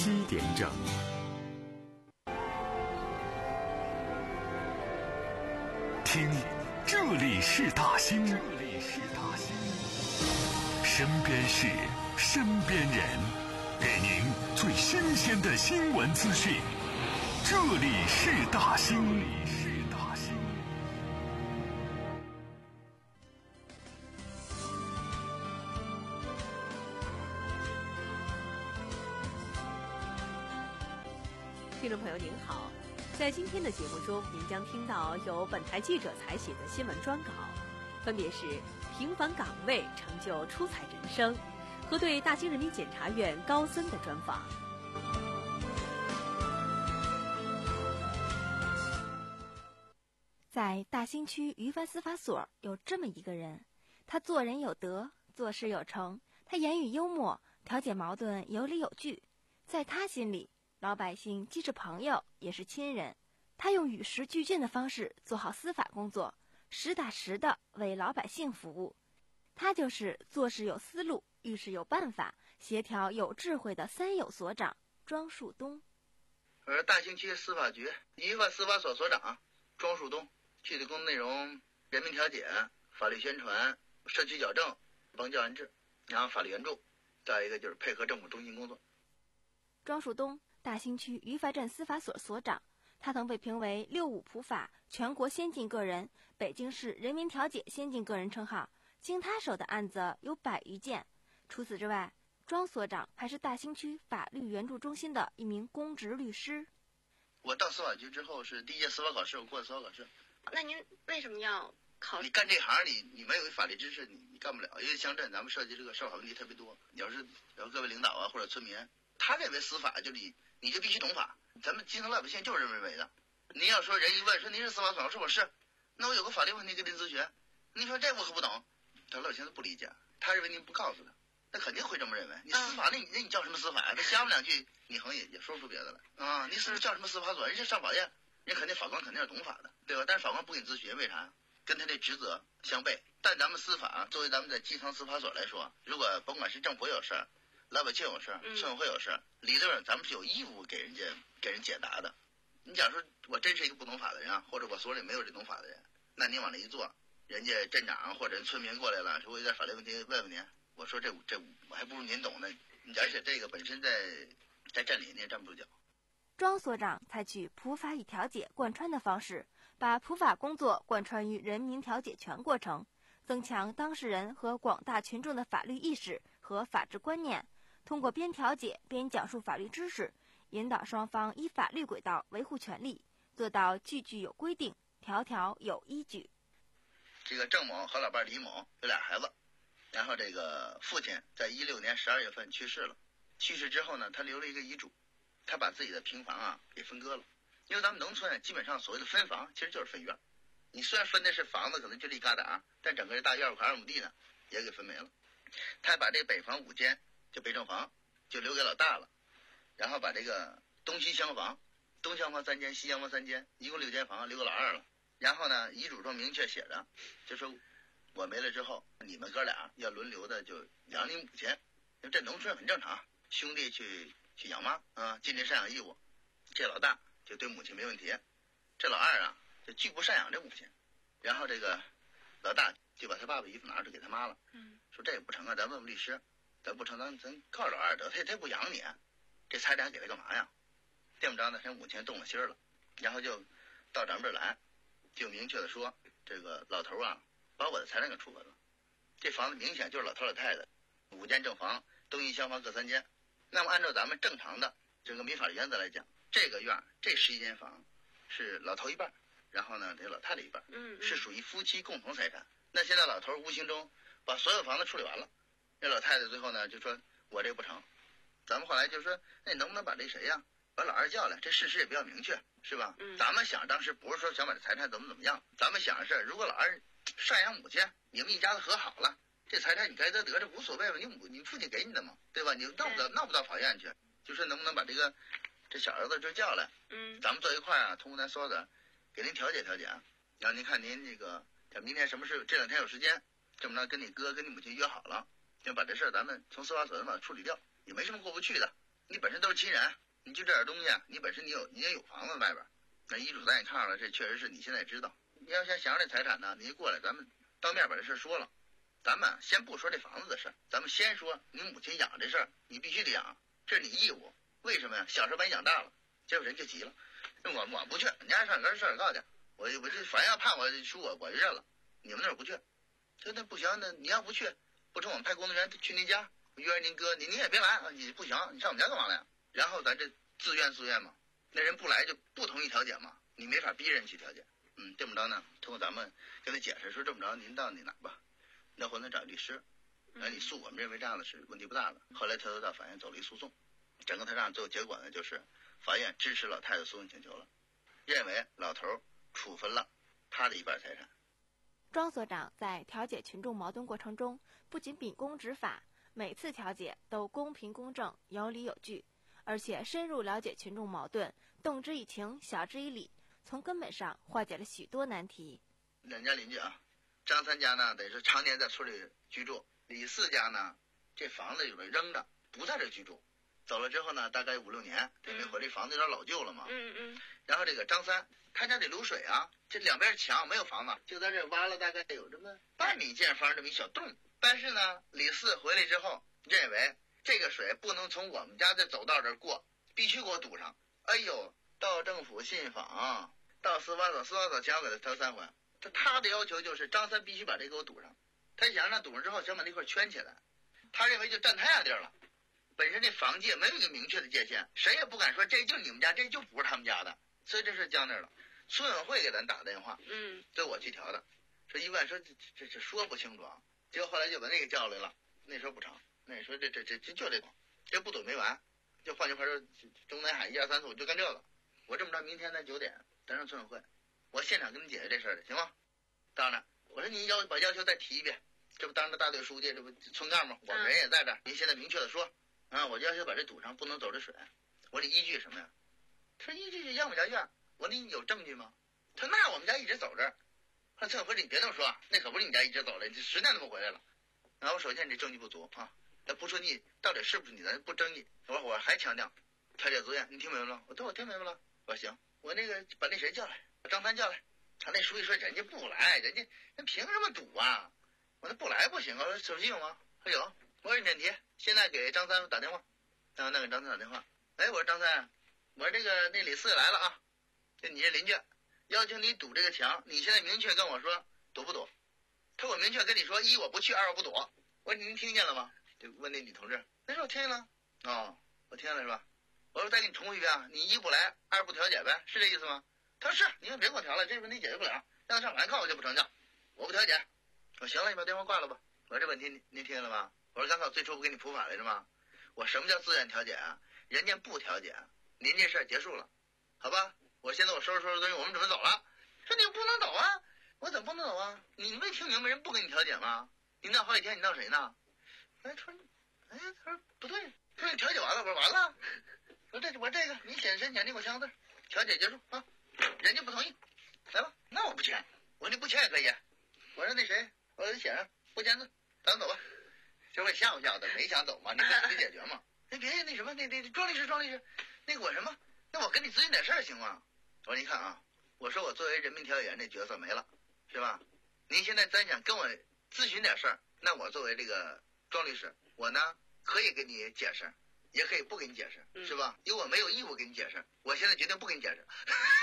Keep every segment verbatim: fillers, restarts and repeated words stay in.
七点整。听，这里是大兴，这里是大兴，身边事，身边人，给您最新鲜的新闻资讯。这里是大兴，这里是大兴。 听众朋友您好，在今天的节目中，您将听到由本台记者采写的新闻专稿，分别是平凡岗位成就出彩人生和对大兴人民检察院高僧的专访。 在大兴区于藩司法所有这么一个人，他做人有德，做事有成，他言语幽默，调解矛盾有理有据。在他心里，老百姓既是朋友也是亲人，他用与时俱进的方式做好司法工作，实打实的为老百姓服务。他就是做事有思路，遇事有办法，协调有智慧的三有所长庄树东。 我是大兴区司法局于藩司法所所长庄树东，具体工作内容：人民调解、法律宣传、社区矫正、帮教安治，然后法律援助，再一个就是配合政府中心工作。 庄树东，大兴区于藩镇司法所所长，他曾被评为六五普法全国先进个人、北京市人民调解先进个人称号，经他手的案子有百余件。除此之外，庄所长还是大兴区法律援助中心的一名公职律师。 我到司法局之后是第一届司法考试，我过的司法考试。 那您为什么要考？ 你干这行，你你没有法律知识，你你干不了。因为乡镇咱们涉及这个社会法问题特别多，要是有各位领导啊或者村民，他认为司法就你你就必须懂法，咱们基层老百姓就是这么认为的。您要说人一问说您是司法所，我说我是，那我有个法律问题跟您咨询，您说这我可不懂，他老百姓都不理解，他认为您不告诉他，那肯定会这么认为。你司法，那你那你叫什么司法呀？他瞎问两句，你可能也也说不出别的来啊。你是叫什么司法所？人家上法院，人肯定法官肯定是懂法的，对吧？但是法官不给你咨询，为啥？跟他这职责相悖。但咱们司法作为咱们在基层司法所来说，如果甭管是政府有事儿，老百姓有事儿，村委会有事儿，理论上咱们是有义务给人家给人解答的。你假如说我真是一个不懂法的人啊，或者我所里没有这懂法的人，那你往那一坐，人家镇长或者村民过来了，说我有点法律问题问问您，我说这这我还不如您懂呢。而且这个本身在在镇里你也站不住脚。 庄所长采取普法与调解贯穿的方式，把普法工作贯穿于人民调解全过程，增强当事人和广大群众的法律意识和法治观念，通过边调解边讲述法律知识，引导双方依法律轨道维护权利，做到句句有规定，条条有依据。 这个郑某和老伴李某有俩孩子，然后这个父亲在一六年十二月份去世了，去世之后呢，他留了一个遗嘱，他把自己的平房啊给分割了。因为咱们农村基本上所谓的分房其实就是分院，你虽然分的是房子可能就这一疙瘩，但整个大院五块二亩地呢也给分没了。他把这北房五间就北正房就留给老大了，然后把这个东西厢房，东厢房三间，西厢房三间，一共六间房留给老二了。然后呢，遗嘱中明确写着，就说我没了之后，你们哥俩要轮流的就养你母亲，因为这农村很正常，兄弟去去养妈啊，尽这赡养义务。这老大就对母亲没问题，这老二啊就拒不赡养这母亲。然后这个老大就把他爸爸衣服拿出给他妈了，嗯，说这也不成啊，咱问问律师，咱不成咱咱告老二得，他他不养你，这财产给他干嘛呀？这么着呢，他母亲动了心了，然后就到咱们这儿来，就明确的说，这个老头啊把我的财产给处分了。这房子明显就是老头老太太，五间正房，东西厢房各三间。那么按照咱们正常的这个民法原则来讲，这个院这十一间房是老头一半，然后呢这老太太一半，嗯，是属于夫妻共同财产。那现在老头无形中把所有房子处理完了，那老太太最后呢就说我这不成。咱们后来就说，那你能不能把这谁呀、啊、把老二叫来，这事实也比较明确，是吧？嗯，咱们想当时不是说想把这财产怎么怎么样，咱们想的是如果老二赡养母亲，你们一家子和好了，这财产你该得得，这无所谓了，你母你父亲给你的嘛，对吧？你闹不到闹不到法院去，就说能不能把这个这小儿子就叫来，嗯，咱们坐一块啊，通过咱所长给您调解调解，然后您看您这个明天什么事，这两天有时间，这么着跟你哥跟你母亲约好了，就把这事儿咱们从司法所把它处理掉，也没什么过不去的。 你本身都是亲人，你就这点东西，你本身你有你也有房子外边，那遗嘱咱也看了，这确实是你现在也知道。你要想想这财产呢，你一过来，咱们当面把这事说了。咱们先不说这房子的事，咱们先说你母亲养这事儿，你必须得养，这是你义务。为什么呀？小时候把你养大了，结果人就急了，我我不去，你家上跟上告去，我我就反正要判我输我我就认了，你们那儿不去，这那不行，那你要不去，不成我们派工作人员去您家约着您哥，你你也别来，你不行，你上我们家干嘛来呀？然后咱这自愿自愿嘛，那人不来就不同意调解嘛，你没法逼人去调解。嗯，这么着呢，通过咱们跟他解释说，这么着您到你哪吧，那回头找律师，哎，你诉我们认为这样的是问题不大的。后来他都到法院走了一诉讼，整个他让最后结果呢，就是法院支持老太太诉讼请求了，认为老头处分了他的一半财产。 庄所长在调解群众矛盾过程中，不仅秉公执法，每次调解都公平公正、有理有据，而且深入了解群众矛盾，动之以情，晓之以理，从根本上化解了许多难题。 两家邻居啊，张三家呢得是常年在村里居住，李四家呢这房子有人扔着，不在这居住，走了之后呢大概五六年也没回，这房子有点老旧了嘛。 嗯嗯。 然后这个张三他家得流水啊，这两边墙没有房子，就在这挖了大概有这么半米见方这么一小洞。但是呢，李四回来之后认为这个水不能从我们家的走道这儿过，必须给我堵上。哎呦，到政府信访，到司法所，司法所前我给他调三回。他他的要求就是张三必须把这给我堵上，他想让他堵上之后想把那块圈起来，他认为就占他家地儿了。本身这房界没有一个明确的界限，谁也不敢说这就你们家，这就不是他们家的，所以这事僵那儿了。村委会给咱打电话， 嗯， 对我去调的，说一问说这这这说不清楚啊，结果后来就把那个叫来了，那时候不成，那说这这这这就这种，这不堵没完，就换句话说，中南海一二三四五就干这个。我这么着，明天咱九点咱上村委会，我现场跟你解决这事儿的，行吗？当然，我说您要把要求再提一遍，这不当着大队书记，这不村干部，我们人也在这儿，您现在明确的说，啊，我要求把这堵上，不能走这水。我说你依据什么呀？他说依据是要么家院。我说你有证据吗？他说那我们家一直走这儿。他说村委会你别这么说，那可不是你家一直走了，你十年都不回来了。然后我首先你证据不足啊，那不说你到底是不是你的不争议。我说我还强调调解自愿，你听明白了？我说我听明白了。我说行，我那个把那谁叫来，把张三叫来。他那书记说人家不来，人家人凭什么堵啊？我说不来不行啊。我说手机有吗？他说有。我说免提，现在给张三打电话。然后那给张三打电话，哎，我说张三，我说这个那李四来了啊，就你这邻居，要求你堵这个墙，你现在明确跟我说堵不堵？他说我明确跟你说，一我不去，二我不堵。我说您听见了吗？就问那女同志，那说我听见了。哦，我听见了是吧？我说再给你重复一遍啊，你一不来，二不调解呗，是这意思吗？他说是，你看别给我调了，这问题解决不了，让他上法院告我就不成交，我不调解。我说行了，你把电话挂了吧。我说这问题您您听见了吗？我说刚才我最初不给你普法来着吗？我什么叫自愿调解啊？人家不调解，您这事儿结束了，好吧？我现在我收拾收拾东西，我们准备走了。说你不能走啊！我怎么不能走啊？你没听明白人不跟你调解吗？你闹好几天，你闹谁呢？哎，他说，哎，他说不对，他说你调解完了，我说完了。我说这我这个你写申请，你给我签个字，调解结束啊。人家不同意，来吧，那我不签，我说你不签也可以。我说那谁，我说写上不签字，咱们走吧。这会吓唬吓唬的，没想走嘛，你得得解决嘛。那别那什么，那那庄律师，庄律师，那个我什么？那我跟你咨询点事儿行吗？我说你看啊，我说我作为人民调解员这角色没了，是吧？您现在咱想跟我咨询点事儿，那我作为这个庄律师，我呢可以给你解释，也可以不给你解释，是吧？因为我没有义务给你解释，我现在决定不给你解释。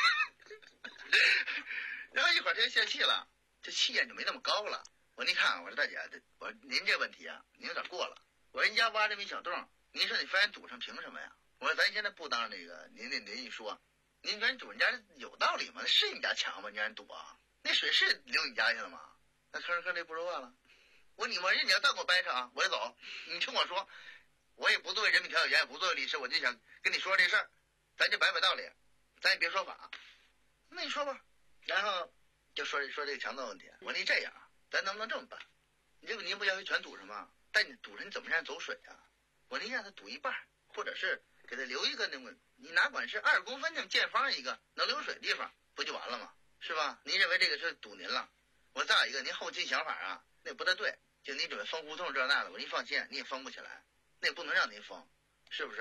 然后一会儿他就泄气了，这气焰就没那么高了。我说你看，我说大姐，我说您这问题啊，您有点过了。我说人家挖这么一小洞，您说你非然堵上，凭什么呀？我说咱现在不当那个您那邻居说，您说你堵人家有道理吗？那是你家墙吗？你让人堵啊？那水是流你家去了吗？那吭哧吭哧不说话了。我说你我说你要再给我掰扯啊，我就走。你听我说，我也不作为人民调解员，也不作为律师，我就想跟你说这事儿，咱就摆摆道理，咱也别说法。那你说吧。然后就说说这个墙的问题。我说你这样，咱能不能这么办？你这个您不要求全堵上吗？但你堵上你怎么让人走水啊？我说您让他堵一半，或者是给他留一个那个，你哪管是二公分那么见方一个能流水的地方，不就完了吗？是吧？您认为这个是堵您了？我再有一个，您后期想法啊，那不太对。就您准备封胡同这那的，我说您放心，你也封不起来，那也不能让您封，是不是？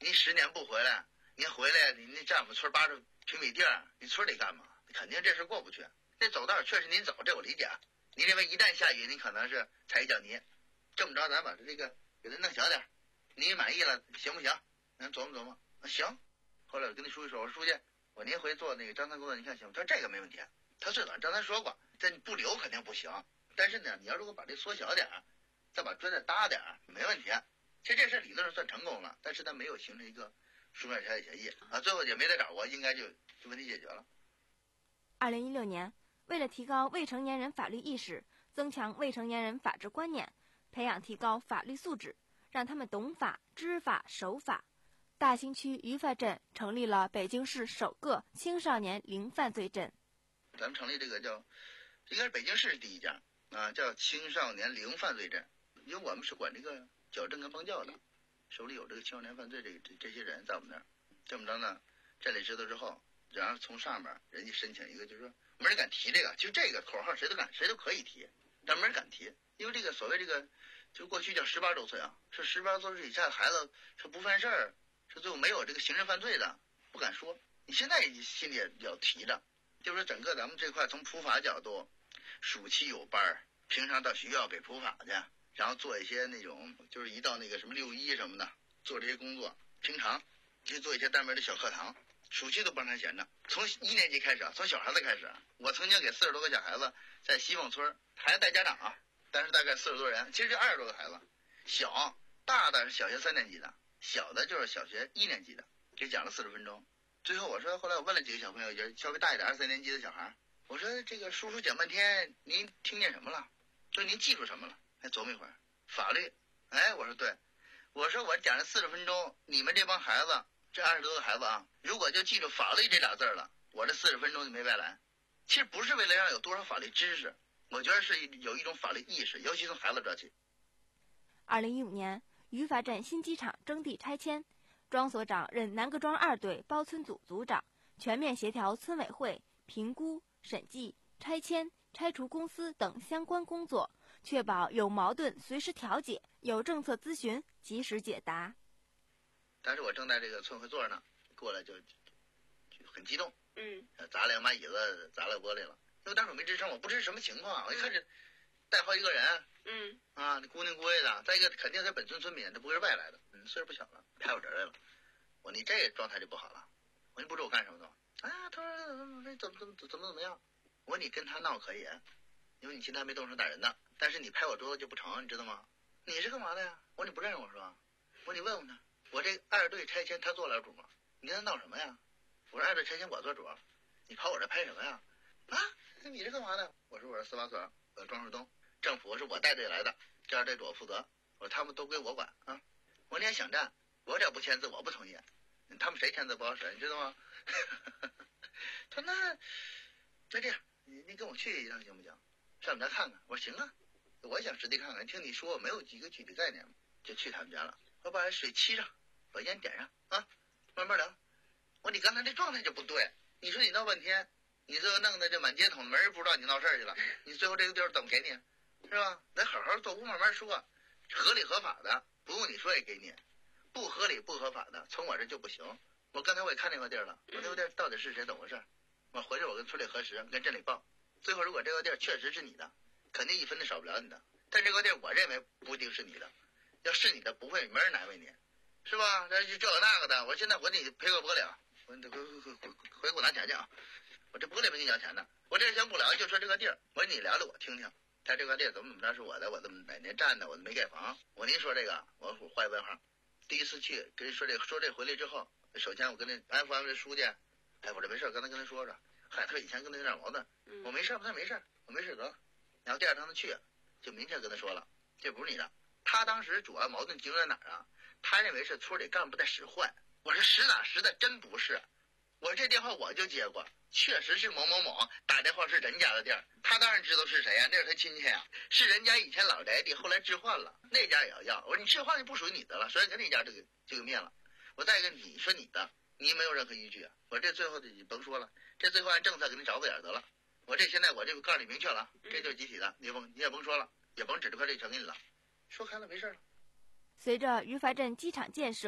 你十年不回来，你回来你那占我们村八十平米地儿，你村里干嘛？肯定这事过不去。这走道确实您走，这我理解。你认为一旦下雨，你可能是踩一脚泥，这么着咱把这个给它弄小点，你满意了行不行？咱琢磨琢磨，行。后来我跟那书记说，我说书记，我您回做那个张三工作，你看行吗？他说这个没问题。他最早张三说过，这不留肯定不行，但是呢，你要如果把这缩小点，再把砖再搭点，没问题。其实这事理论上算成功了，但是他没有形成一个书面调解协议啊，最后也没得找我，应该就就问题解决了。 二零一六年，为了提高未成年人法律意识，增强未成年人法治观念，培养提高法律素质，让他们懂法、知法、守法，大兴区于发镇成立了北京市首个青少年零犯罪镇。 咱们成立这个叫，应该是北京市第一家啊，叫青少年零犯罪镇，因为我们是管这个矫正跟帮教的，手里有这个青少年犯罪这个这这些人在我们那儿。这么着呢，镇里知道之后，然后从上面人家申请一个，就是说没人敢提这个，其实这个口号谁都敢，谁都可以提，但没人敢提，因为这个所谓这个，就过去叫十八周岁啊，是十八周岁以下的孩子是不犯事儿，是最后没有这个刑事犯罪的，不敢说。你现在心里也要提着，就是说整个咱们这块从普法角度，暑期有班，平常到学校给普法去，然后做一些那种就是一到那个什么六一什么的做这些工作，平常去做一些单门的小课堂。暑期都帮他闲着，从一年级开始啊，从小孩子开始，我曾经给四十多个小孩子在西凤村，孩子带家长啊，但是大概四十多人，其实就二十多个孩子，小大的是小学三年级的，小的就是小学一年级的，给讲了四十分钟。最后我说，后来我问了几个小朋友，也稍微大一点，二三年级的小孩，我说这个叔叔讲半天，您听见什么了？说您记住什么了？还琢磨一会儿，法律。哎，我说对，我说我讲了四十分钟，你们这帮孩子。这二十多个孩子啊，如果就记住法律这俩字了，我这四十分钟就没白来。其实不是为了让有多少法律知识，我觉得是有一种法律意识，尤其从孩子做起。 二零一五年，于发镇新机场征地拆迁，庄所长任南各庄二队包村组组长，全面协调村委会评估、审计、拆迁、拆除公司等相关工作，确保有矛盾随时调解，有政策咨询及时解答。 当时我正在这个村会座呢，过来就就很激动， 嗯， 砸两把椅子，砸了玻璃了。因为当时我没吱声，我不知是什么情况，我一看这带好几个人， 嗯， 啊，那孤零孤位的，再一个肯定是本村村民，他不会是外来的，嗯，岁数不小了，拍我这来了。我说你这状态就不好了，我说你不知道我干什么的吗？啊，他说怎么怎么怎么怎么怎么样？我说你跟他闹可以，因为你现在还没动手打人呢，但是你拍我桌子就不成，你知道吗？你是干嘛的呀？我说你不认识我是吧？我说你问问他。我这二队拆迁他做了主吗？你跟他闹什么呀？我说二队拆迁我做主，你跑我这拍什么呀？啊，你是干嘛的？我说我是司法所，我庄树东，政府是我带队来的，这二队主我负责，我说他们都归我管啊。我说你也想战，我这不签字我不同意，他们谁签字不好使，你知道吗？他说那那这样，你你跟我去一趟行不行？上我们家看看。我说行啊，我想实地看看，听你说没有几个具体概念，就去他们家了。我把水沏上，把烟点上啊，慢慢聊。我说你刚才这状态就不对，你说你闹半天，你这弄的这满街捅，没人不知道你闹事儿去了，你最后这个地儿怎么给你，是吧？咱好好坐屋慢慢说，合理合法的不用你说也给你，不合理不合法的从我这就不行。我刚才我也看那块地儿了，我那块地儿到底是谁怎么回事？我回去我跟村里核实，跟镇里报，最后如果这块地儿确实是你的，肯定一分都少不了你的，但这块地儿我认为不一定是你的。要是你的不会没人难为你，是吧？这就这个那个的，我现在我得赔个玻璃啊，我得回回回回给我拿钱去啊！我这玻璃没给你要钱呢，我这先不聊，就说这个地儿，我说你聊聊我听听，他这个地儿怎么怎么着是我的，我怎么哪年占的，我没盖房。我您说这个，我画一问号。第一次去跟人说这个，说这回来之后，首先我跟那安抚安抚这书记，哎，我这没事，刚才跟他说说，嗨，他以前跟他有点矛盾，我没事，他没事，我没事得了。然后第二趟他去，就明确跟他说了，这不是你的。他当时主要矛盾集中在哪儿啊？他认为是村里干部在使坏。我说实打实的，真不是。我这电话我就接过，确实是某某某打电话是人家的地儿，他当然知道是谁呀、啊，那是他亲戚呀、啊，是人家以前老宅地，后来置换了，那家也要要。我说你置换就不属于你的了，所以跟那家这个就给灭了。我再一个你说你的，你没有任何依据啊。我这最后的你甭说了，这最后按政策给你找个点得了。我这现在我这个告诉你明确了，这就是集体的，你甭你也甭说了，也甭指这块地全给你了。说开了没事了。 随着于发镇机场建设，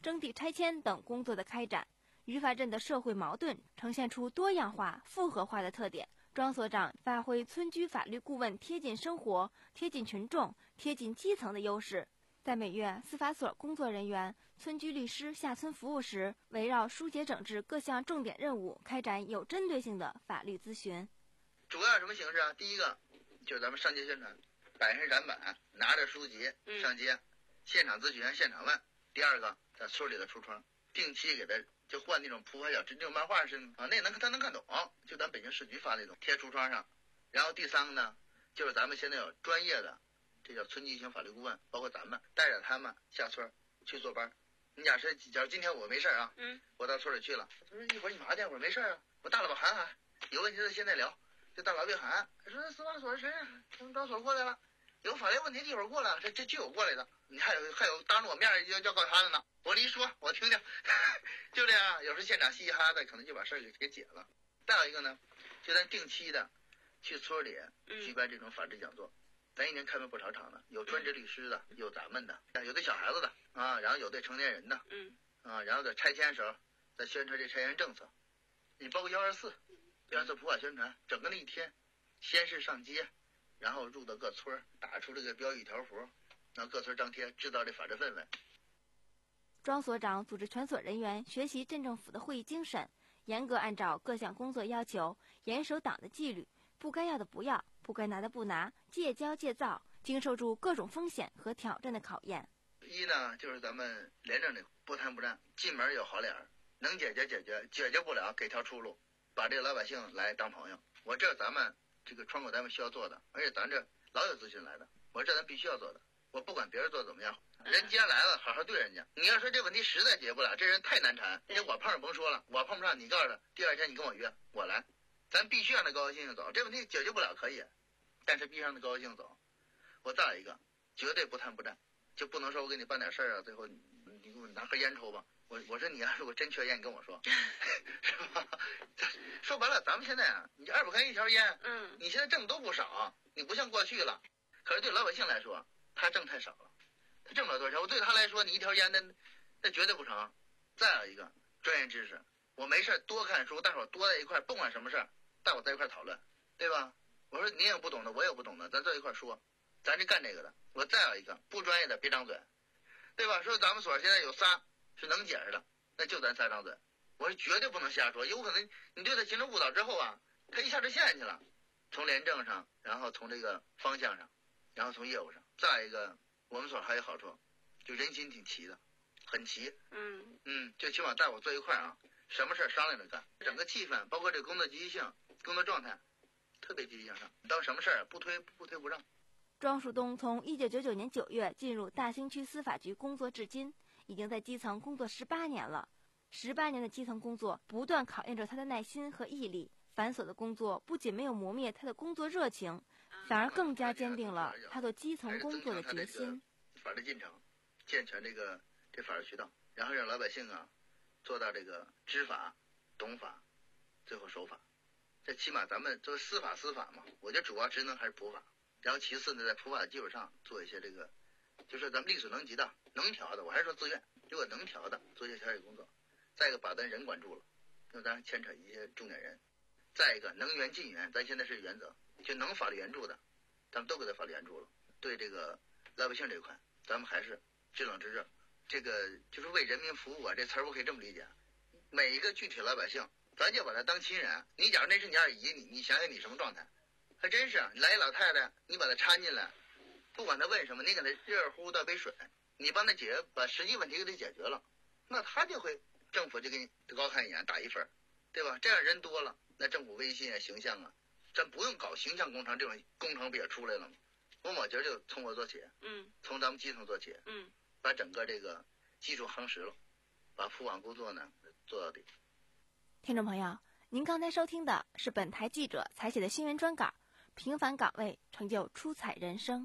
征地拆迁等工作的开展，于法镇的社会矛盾呈现出多样化、复合化的特点。庄所长发挥村居法律顾问贴近生活、贴近群众、贴近基层的优势，在每月司法所工作人员、村居律师下村服务时，围绕疏解整治各项重点任务，开展有针对性的法律咨询。 主要什么形式啊？第一个就是咱们上街宣传，摆上展板，拿着书籍上街，嗯、现场咨询、现场问。第二个，在村里的橱窗，定期给他就换那种普法小志，那种漫画似的啊，那能他能看懂，就咱北京市局发那种贴橱窗上。然后第三个呢，就是咱们现在有专业的，这叫村居型法律顾问，包括咱们带着他们下村去做班。你假设假如今天我没事啊，嗯，我到村里去了，他说一会儿你麻去，我说没事啊，我大老板喊喊，有问题的现在聊。就大老板喊，说司法所谁呀？从招所过来了，有法律问题一会儿过来，这这就有过来的。你还有还有当着我面要要告他的呢，我一说我听听，就这样。有时现场嘻嘻哈哈的，可能就把事儿给给解了。再有一个呢，就咱定期的去村里举办这种法制讲座，咱一年开办不少场的，有专职律师的，有咱们的，有对小孩子的啊，然后有对成年人的，嗯啊，然后在拆迁时候在宣传这拆迁政策，你包括幺二四。要做普法宣传，整个那一天，先是上街，然后入到各村，打出这个标语条幅，然后各村张贴，制造这法治氛围。 庄所长组织全所人员学习镇政府的会议精神，严格按照各项工作要求，严守党的纪律，不该要的不要，不该拿的不拿，戒骄戒躁，经受住各种风险和挑战的考验。 一呢，就是咱们廉政的不贪不占，进门有好脸，能解决解决，解决不了给条出路。把这个老百姓来当朋友，我这是咱们这个窗口单位需要做的，而且咱这老有咨询来的，我这咱必须要做的。我不管别人做怎么样，人既然来了，好好对人家。你要说这问题实在解决不了，这人太难缠，人家我碰上甭说了，我碰不上，你告诉他，第二天你跟我约，我来，咱必须让他高高兴兴走。这问题解决不了可以，但是必须让他高高兴兴走。我再一个，绝对不贪不占，就不能说我给你办点事儿啊，最后你你给我拿盒烟抽吧。我我说你要如果真缺烟，你跟我说，是吧？说白了，咱们现在啊，你二百块钱一条烟，嗯，你现在挣都不少，你不像过去了。可是对老百姓来说，他挣太少了，他挣不了多少钱。我对他来说，你一条烟那那绝对不成。再有一个专业知识，我没事多看书，大伙多在一块，不管什么事儿，大伙在一块讨论，对吧？我说你有不懂的，我有不懂的，咱坐一块说，咱是干这个的。我再有一个不专业的别张嘴，对吧？说咱们所现在有仨。是能解释的，那就咱仨张嘴，我是绝对不能瞎说。有可能你对他形成误导之后啊，他一下就陷进去了，从廉政上，然后从这个方向上，然后从业务上。再一个，我们所还有好处，就人心挺齐的，很齐。嗯嗯，就起码带我坐一块啊，什么事商量着干，整个气氛，包括这个工作积极性、工作状态，特别积极向上。当什么事儿不推不推不让。 庄树东从一九九九年九月进入大兴区司法局工作至今。已经在基层工作十八年了，十八年的基层工作不断考验着他的耐心和毅力。繁琐的工作不仅没有磨灭他的工作热情，反而更加坚定了他做基层工作的决心。 法律进程，健全这个这法律渠道，然后让老百姓啊做到这个知法、懂法，最后守法。这起码咱们作为司法司法嘛，我觉得主要职能还是普法，然后其次呢，在普法的基础上做一些这个。就是咱们力所能及的、能调的，我还是说自愿，如果能调的，做一些调解工作。再一个，把咱人管住了，因为咱牵扯一些重点人。再一个，能援尽援，咱现在是原则，就能法律援助的，咱们都给他法律援助了。对这个老百姓这一块，咱们还是知冷知热。这个就是为人民服务啊，这词儿我可以这么理解。每一个具体老百姓，咱就把他当亲人。你假如那是你二姨，你你想想你什么状态？还真是，你来一老太太，你把她搀进来。不管他问什么，你给他热乎乎倒杯水，你帮他解决，把实际问题给他解决了，那他就会政府就给你高看一眼，打一分，对吧？这样人多了，那政府威信啊、形象啊，咱不用搞形象工程，这种工程不也出来了吗？我我觉得就从我做起，嗯，从咱们基层做起，嗯，把整个这个基础夯实了，把普法工作呢做到底。 听众朋友，您刚才收听的是本台记者采写的新闻专稿，平凡岗位成就出彩人生。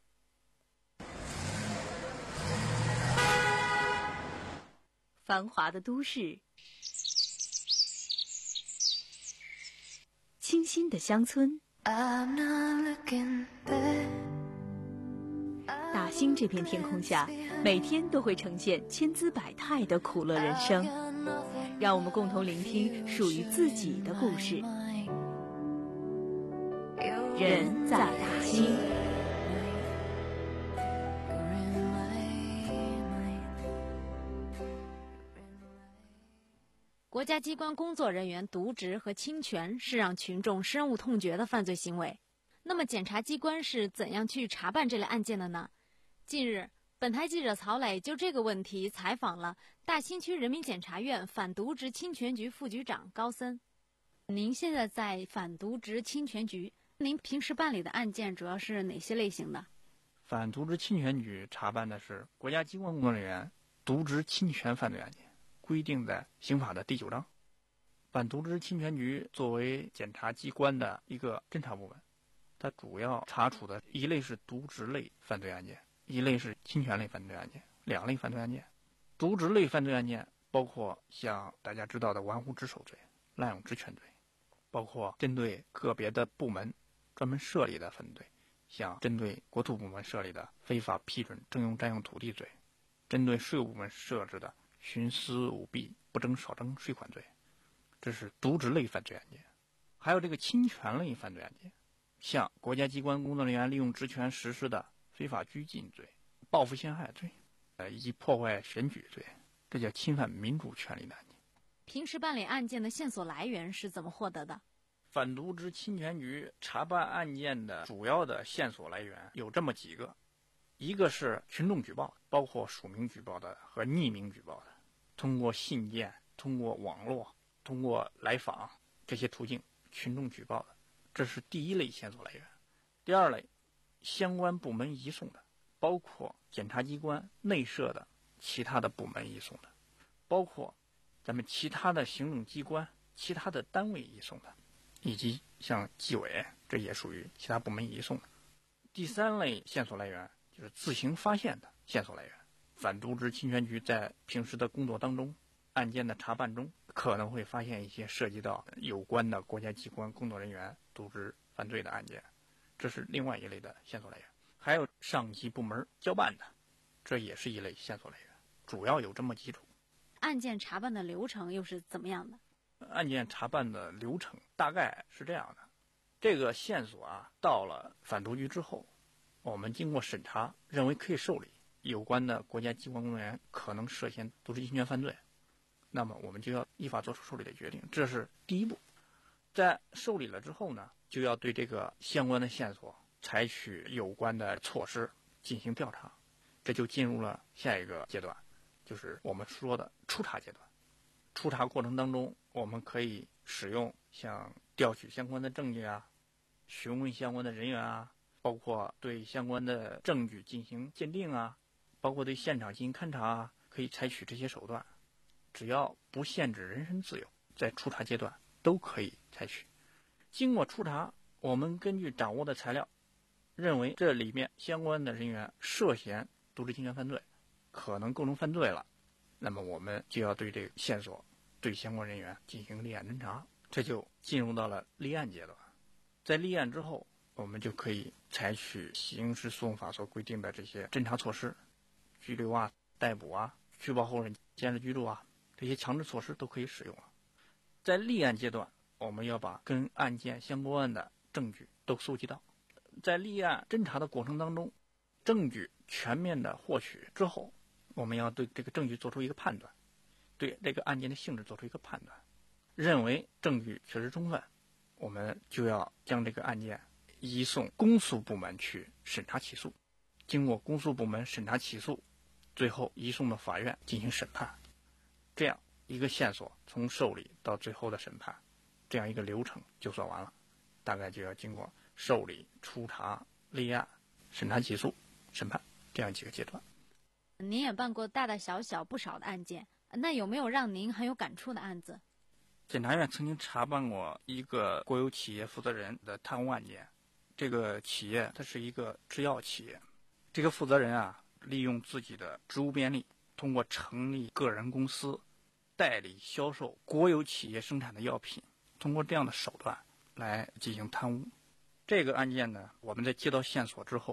繁华的都市，清新的乡村， 大兴这片天空下，每天都会呈现千姿百态的苦乐人生。让我们共同聆听属于自己的故事。人在大兴。 国家机关工作人员渎职和侵权是让群众深恶痛绝的犯罪行为。那么检察机关是怎样去查办这类案件的呢？近日，本台记者曹磊就这个问题采访了大兴区人民检察院反渎职侵权局副局长高森。您现在在反渎职侵权局，您平时办理的案件主要是哪些类型的？ 反渎职侵权局查办的是国家机关工作人员渎职侵权犯罪案件，规定在刑法的第九章。反渎职侵权局作为检察机关的一个侦查部门，它主要查处的一类是渎职类犯罪案件，一类是侵权类犯罪案件，两类犯罪案件。渎职类犯罪案件包括像大家知道的玩忽职守罪、滥用职权罪，包括针对个别的部门专门设立的犯罪，像针对国土部门设立的非法批准征用占用土地罪，针对税务部门设置的徇私舞弊不征少征税款罪，这是渎职类犯罪案件。还有这个侵权类犯罪案件，像国家机关工作人员利用职权实施的非法拘禁罪、报复陷害罪，呃，以及破坏选举罪，这叫侵犯民主权利的案件。 平时办理案件的线索来源是怎么获得的？ 反渎职侵权局查办案件的主要的线索来源有这么几个，一个是群众举报，包括署名举报的和匿名举报的，通过信件、通过网络、通过来访这些途径群众举报的，这是第一类线索来源。第二类，相关部门移送的，包括检察机关内设的其他的部门移送的，包括咱们其他的行政机关、其他的单位移送的，以及像纪委，这也属于其他部门移送的。第三类线索来源就是自行发现的线索来源。反渎职侵权局在平时的工作当中，案件的查办中，可能会发现一些涉及到有关的国家机关工作人员渎职犯罪的案件，这是另外一类的线索来源。还有上级部门交办的，这也是一类线索来源。主要有这么几种。 案件查办的流程又是怎么样的？ 案件查办的流程大概是这样的，这个线索啊，到了反渎局之后，我们经过审查，认为可以受理，有关的国家机关工作人员可能涉嫌渎职侵权犯罪，那么我们就要依法作出受理的决定，这是第一步。在受理了之后呢，就要对这个相关的线索采取有关的措施进行调查，这就进入了下一个阶段，就是我们说的初查阶段。初查过程当中，我们可以使用像调取相关的证据啊，询问相关的人员啊，包括对相关的证据进行鉴定啊，包括对现场进行勘查啊，可以采取这些手段，只要不限制人身自由，在初查阶段都可以采取。经过初查，我们根据掌握的材料，认为这里面相关的人员涉嫌渎职侵权犯罪，可能构成犯罪了，那么我们就要对这个线索对相关人员进行立案侦查，这就进入到了立案阶段。在立案之后，我们就可以采取刑事诉讼法所规定的这些侦查措施，拘留啊、逮捕啊、拘捕后人监视居住啊，这些强制措施都可以使用了。在立案阶段，我们要把跟案件相关的证据都搜集到。在立案侦查的过程当中，证据全面的获取之后，我们要对这个证据做出一个判断，对这个案件的性质做出一个判断，认为证据确实充分，我们就要将这个案件移送公诉部门去审查起诉，经过公诉部门审查起诉，最后移送到法院进行审判。这样一个线索从受理到最后的审判，这样一个流程就算完了，大概就要经过受理、初查、立案、审查起诉、审判这样几个阶段。 您也办过大大小小不少的案件，那有没有让您很有感触的案子？ 检察院曾经查办过一个国有企业负责人的贪污案件。这个企业它是一个制药企业，这个负责人啊，利用自己的职务便利，通过成立个人公司，代理销售国有企业生产的药品，通过这样的手段来进行贪污。这个案件呢，我们在接到线索之后，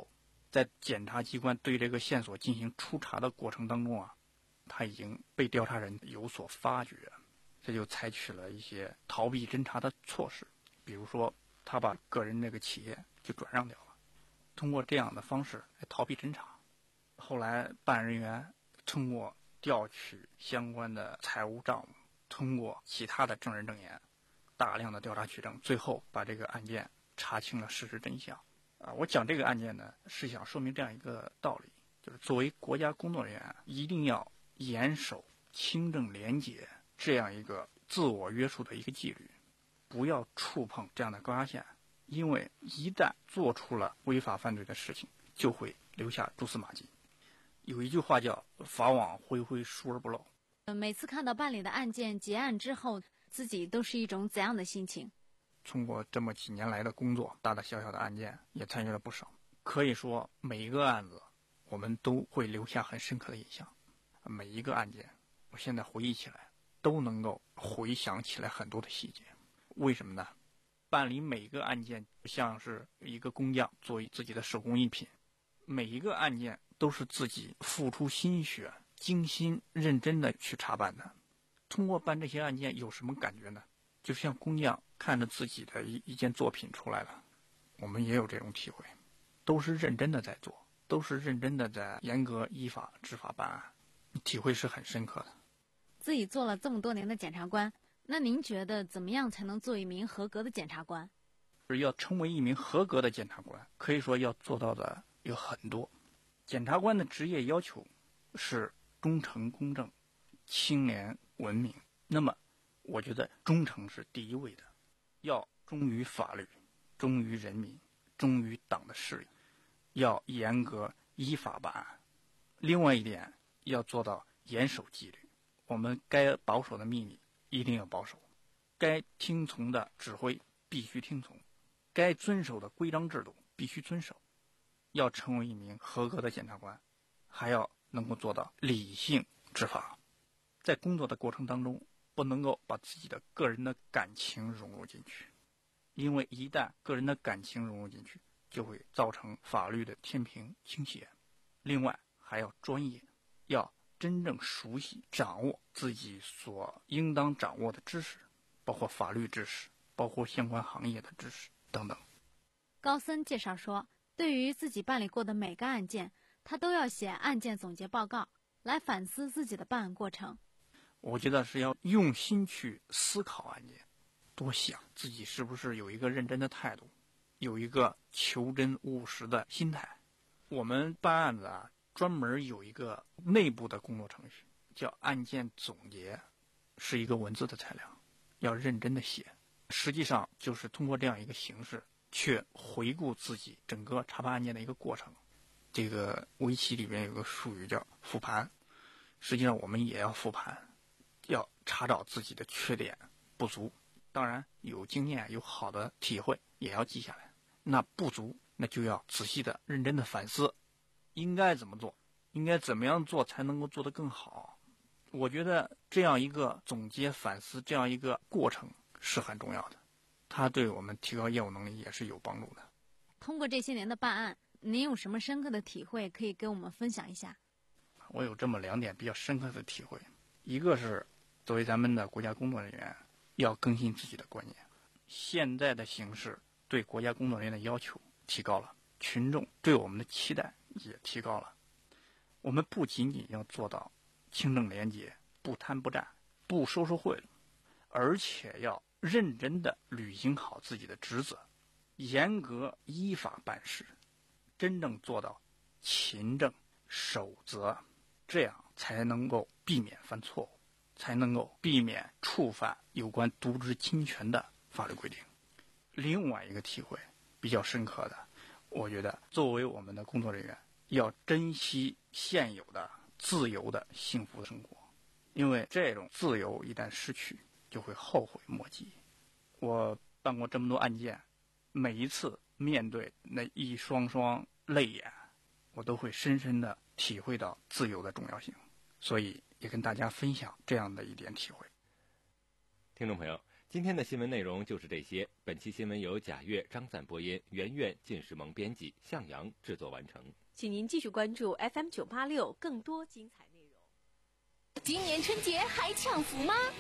在检察机关对这个线索进行初查的过程当中啊，他已经被调查人有所发觉，这就采取了一些逃避侦查的措施，比如说他把个人这个企业就转让掉了，通过这样的方式来逃避侦查。后来办案人员通过调取相关的财务账目，通过其他的证人证言，大量的调查取证，最后把这个案件查清了事实真相。啊，我讲这个案件呢，是想说明这样一个道理，就是作为国家工作人员，一定要严守清正廉洁这样一个自我约束的一个纪律，不要触碰这样的高压线，因为一旦做出了违法犯罪的事情，就会留下蛛丝马迹。有一句话叫法网恢恢，疏而不漏。 每次看到办理的案件结案之后，自己都是一种怎样的心情？ 通过这么几年来的工作，大大小小的案件也参与了不少，可以说每一个案子我们都会留下很深刻的印象。每一个案件我现在回忆起来都能够回想起来很多的细节。为什么呢？办理每个案件像是一个工匠做自己的手工艺品，每一个案件都是自己付出心血、精心认真的去查办的。通过办这些案件有什么感觉呢？就像工匠看着自己的一一件作品出来了，我们也有这种体会，都是认真的在做，都是认真的在严格依法执法办案，体会是很深刻的。 自己做了这么多年的检察官，那您觉得怎么样才能做一名合格的检察官？ 要成为一名合格的检察官，可以说要做到的有很多。检察官的职业要求是忠诚公正、清廉文明。那么我觉得忠诚是第一位的，要忠于法律，忠于人民，忠于党的势力，要严格依法办案。另外一点，要做到严守纪律，我们该保守的秘密一定要保守，该听从的指挥必须听从，该遵守的规章制度必须遵守。要成为一名合格的检察官，还要能够做到理性执法。在工作的过程当中，不能够把自己的个人的感情融入进去，因为一旦个人的感情融入进去，就会造成法律的天平倾斜。另外还要专业，要真正熟悉掌握自己所应当掌握的知识，包括法律知识，包括相关行业的知识等等。 高森介绍说，对于自己办理过的每个案件，他都要写案件总结报告，来反思自己的办案过程。 我觉得是要用心去思考案件，多想自己是不是有一个认真的态度，有一个求真务实的心态。我们办案子啊，专门有一个内部的工作程序，叫案件总结，是一个文字的材料，要认真的写。实际上就是通过这样一个形式，去回顾自己整个查办案件的一个过程。这个围棋里面有个术语叫复盘，实际上我们也要复盘，要查找自己的缺点不足，当然有经验有好的体会也要记下来。那不足，那就要仔细的认真的反思，应该怎么做，应该怎么样做才能够做得更好。我觉得这样一个总结反思，这样一个过程是很重要的，它对我们提高业务能力也是有帮助的。 通过这些年的办案，您有什么深刻的体会可以跟我们分享一下？ 我有这么两点比较深刻的体会，一个是作为咱们的国家工作人员，要更新自己的观念。现在的形势对国家工作人员的要求提高了，群众对我们的期待也提高了。我们不仅仅要做到清正廉洁，不贪不占，不收受贿赂，而且要认真地履行好自己的职责，严格依法办事，真正做到勤政守责，这样才能够避免犯错误，才能够避免触犯有关渎职侵权的法律规定。另外一个体会比较深刻的，我觉得作为我们的工作人员，要珍惜现有的自由的幸福的生活，因为这种自由一旦失去，就会后悔莫及。我办过这么多案件，每一次面对那一双双泪眼，我都会深深地体会到自由的重要性，所以也跟大家分享这样的一点体会。 听众朋友， 今天的新闻内容就是这些。本期新闻由贾月、张赞播音，圆圆、靳世萌编辑，向阳制作完成。 请您继续关注 F M 九八六更多精彩内容。 今年春节还抢福吗？